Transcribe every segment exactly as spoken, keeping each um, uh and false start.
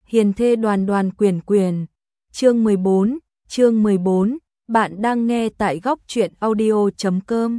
Hiền thê đoàn đoàn quyền quyền. Chương mười bốn, chương mười bốn, bạn đang nghe tại góc truyện audio chấm com.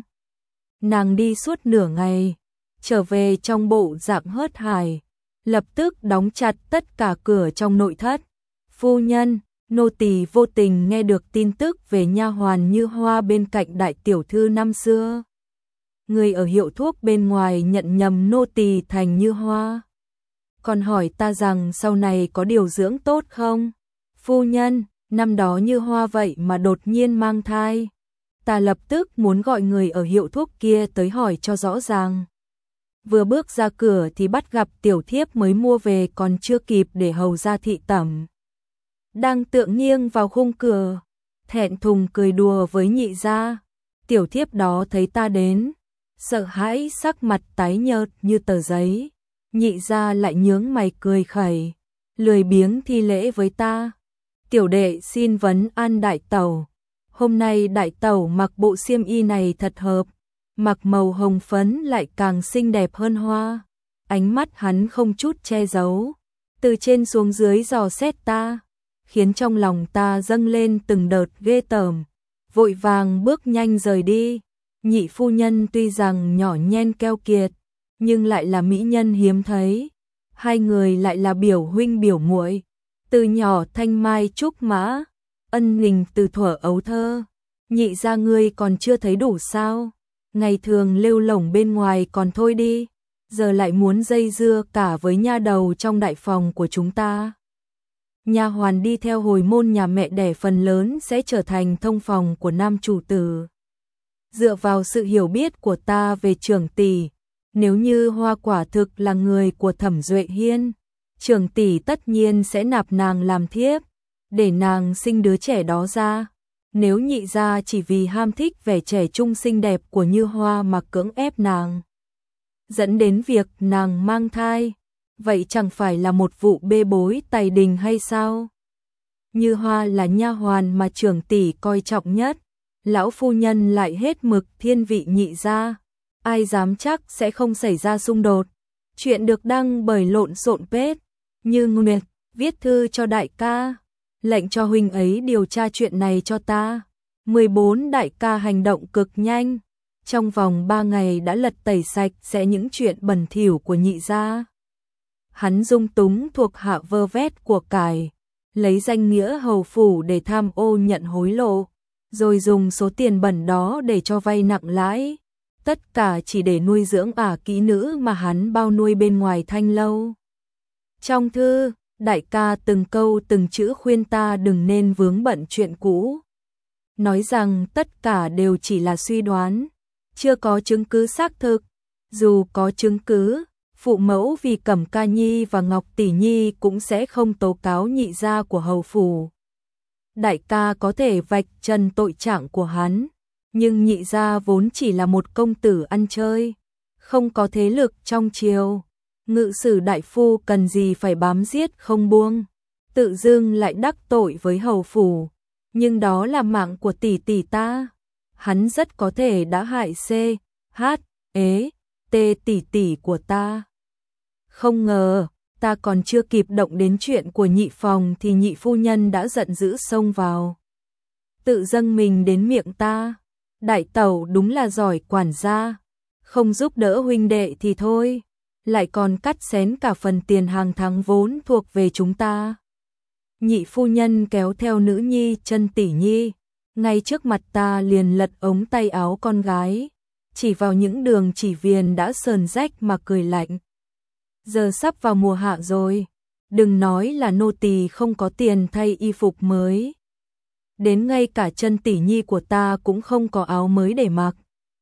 Nàng đi suốt nửa ngày, trở về trong bộ dạng hớt hải, lập tức đóng chặt tất cả cửa trong nội thất. Phu nhân, nô tỳ vô tình nghe được tin tức về nha hoàn Như Hoa bên cạnh đại tiểu thư năm xưa. Người ở hiệu thuốc bên ngoài nhận nhầm nô tỳ thành Như Hoa. Còn hỏi ta rằng sau này có điều dưỡng tốt không? Phu nhân, năm đó Như Hoa vậy mà đột nhiên mang thai. Ta lập tức muốn gọi người ở hiệu thuốc kia tới hỏi cho rõ ràng. Vừa bước ra cửa thì bắt gặp tiểu thiếp mới mua về còn chưa kịp để hầu ra thị tẩm. Đang tựa nghiêng vào khung cửa, thẹn thùng cười đùa với nhị gia. Tiểu thiếp đó thấy ta đến, sợ hãi sắc mặt tái nhợt như tờ giấy. Nhị gia lại nhướng mày cười khẩy, lười biếng thi lễ với ta. Tiểu đệ xin vấn an đại tẩu. Hôm nay đại tẩu mặc bộ xiêm y này thật hợp, mặc màu hồng phấn lại càng xinh đẹp hơn hoa. Ánh mắt hắn không chút che giấu, từ trên xuống dưới dò xét ta, khiến trong lòng ta dâng lên từng đợt ghê tởm, vội vàng bước nhanh rời đi. Nhị phu nhân tuy rằng nhỏ nhen keo kiệt, nhưng lại là mỹ nhân hiếm thấy. Hai người lại là biểu huynh biểu muội, từ nhỏ thanh mai trúc mã, ân tình từ thuở ấu thơ. Nhị gia ngươi còn chưa thấy đủ sao? Ngày thường lêu lổng bên ngoài còn thôi đi, giờ lại muốn dây dưa cả với nha đầu trong đại phòng của chúng ta. Nha hoàn đi theo hồi môn nhà mẹ đẻ phần lớn sẽ trở thành thông phòng của nam chủ tử. Dựa vào sự hiểu biết của ta về trưởng tỷ, nếu như Hoa quả thực là người của Thẩm Duệ Hiên, trưởng tỷ tất nhiên sẽ nạp nàng làm thiếp, để nàng sinh đứa trẻ đó ra. Nếu nhị gia chỉ vì ham thích vẻ trẻ trung xinh đẹp của Như Hoa mà cưỡng ép nàng, dẫn đến việc nàng mang thai, vậy chẳng phải là một vụ bê bối tày đình hay sao? Như Hoa là nha hoàn mà trưởng tỷ coi trọng nhất, lão phu nhân lại hết mực thiên vị nhị gia, ai dám chắc sẽ không xảy ra xung đột. Chuyện được đăng bởi lộn xộn page Như Nguyệt, viết thư cho đại ca, lệnh cho huynh ấy điều tra chuyện này cho ta. mười bốn Đại ca hành động cực nhanh, trong vòng ba ngày đã lật tẩy sạch sẽ những chuyện bẩn thỉu của nhị gia. Hắn dung túng thuộc hạ vơ vét của cải, lấy danh nghĩa hầu phủ để tham ô nhận hối lộ, rồi dùng số tiền bẩn đó để cho vay nặng lãi, tất cả chỉ để nuôi dưỡng ả kỹ nữ mà hắn bao nuôi bên ngoài thanh lâu. Trong thư, đại ca từng câu từng chữ khuyên ta đừng nên vướng bận chuyện cũ, nói rằng tất cả đều chỉ là suy đoán, chưa có chứng cứ xác thực. Dù có chứng cứ, phụ mẫu vì Cẩm Ca Nhi và Ngọc Tỷ Nhi cũng sẽ không tố cáo nhị gia của hầu phủ. Đại ca có thể vạch trần tội trạng của hắn, nhưng nhị gia vốn chỉ là một công tử ăn chơi, không có thế lực trong triều. Ngự sử đại phu cần gì phải bám giết không buông, tự dưng lại đắc tội với hầu phủ, nhưng đó là mạng của tỷ tỷ ta. Hắn rất có thể đã hại C, H, ế, T tỷ tỷ của ta. Không ngờ, ta còn chưa kịp động đến chuyện của nhị phòng thì nhị phu nhân đã giận dữ xông vào, tự dâng mình đến miệng ta. Đại tẩu đúng là giỏi quản gia, không giúp đỡ huynh đệ thì thôi, lại còn cắt xén cả phần tiền hàng tháng vốn thuộc về chúng ta. Nhị phu nhân kéo theo nữ nhi Chân Tỷ Nhi, ngay trước mặt ta liền lật ống tay áo con gái, chỉ vào những đường chỉ viền đã sờn rách mà cười lạnh. Giờ sắp vào mùa hạ rồi, đừng nói là nô tỳ không có tiền thay y phục mới, đến ngay cả Chân Tỷ Nhi của ta cũng không có áo mới để mặc.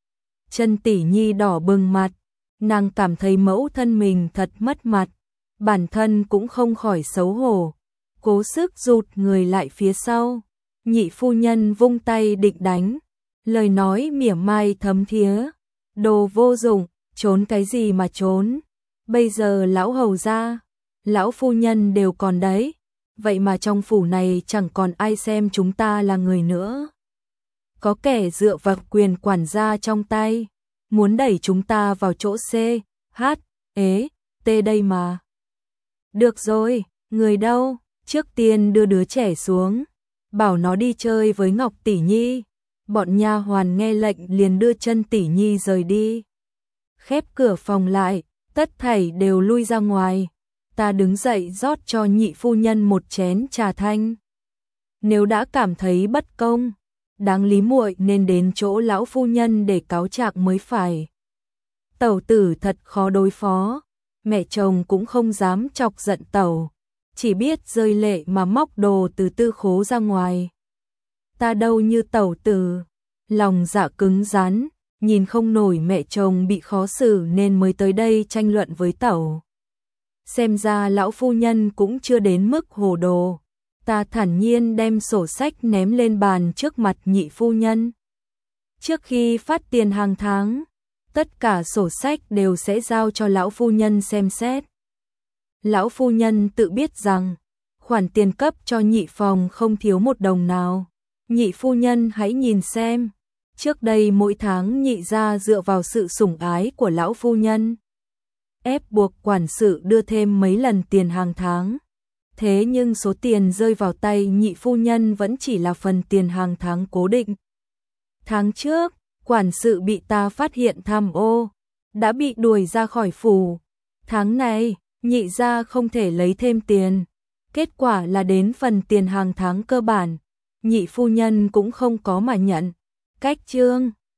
Chân Tỷ Nhi đỏ bừng mặt, nàng cảm thấy mẫu thân mình thật mất mặt, bản thân cũng không khỏi xấu hổ, cố sức rụt người lại phía sau. Nhị phu nhân vung tay định đánh, lời nói mỉa mai thấm thía, đồ vô dụng, trốn cái gì mà trốn, bây giờ lão hầu gia, lão phu nhân đều còn đấy, vậy mà trong phủ này chẳng còn ai xem chúng ta là người nữa. Có kẻ dựa vào quyền quản gia trong tay, muốn đẩy chúng ta vào chỗ C, H, ế, T đây mà. Được rồi, Người đâu, trước tiên đưa đứa trẻ xuống, bảo nó đi chơi với Ngọc tỷ nhi. Bọn nha hoàn nghe lệnh liền đưa chân tỷ nhi rời đi. Khép cửa phòng lại, tất thảy đều lui ra ngoài. Ta đứng dậy rót cho nhị phu nhân một chén trà thanh. Nếu đã cảm thấy bất công, đáng lý muội nên đến chỗ lão phu nhân để cáo trạng mới phải. Tẩu tử thật khó đối phó, mẹ chồng cũng không dám chọc giận tẩu, chỉ biết rơi lệ mà móc đồ từ tư khố ra ngoài. Ta đâu như tẩu tử, lòng dạ cứng rắn, nhìn không nổi mẹ chồng bị khó xử nên mới tới đây tranh luận với tẩu. Xem ra lão phu nhân cũng chưa đến mức hồ đồ. Ta thản nhiên đem sổ sách ném lên bàn trước mặt nhị phu nhân. Trước khi phát tiền hàng tháng, tất cả sổ sách đều sẽ giao cho lão phu nhân xem xét. Lão phu nhân tự biết rằng, khoản tiền cấp cho nhị phòng không thiếu một đồng nào. Nhị phu nhân hãy nhìn xem, trước đây mỗi tháng nhị gia dựa vào sự sủng ái của lão phu nhân, ép buộc quản sự đưa thêm mấy lần tiền hàng tháng. Thế nhưng số tiền rơi vào tay nhị phu nhân vẫn chỉ là phần tiền hàng tháng cố định. Tháng trước, quản sự bị ta phát hiện tham ô, đã bị đuổi ra khỏi phủ. Tháng này, nhị gia không thể lấy thêm tiền. Kết quả là đến phần tiền hàng tháng cơ bản, nhị phu nhân cũng không có mà nhận. Cách chương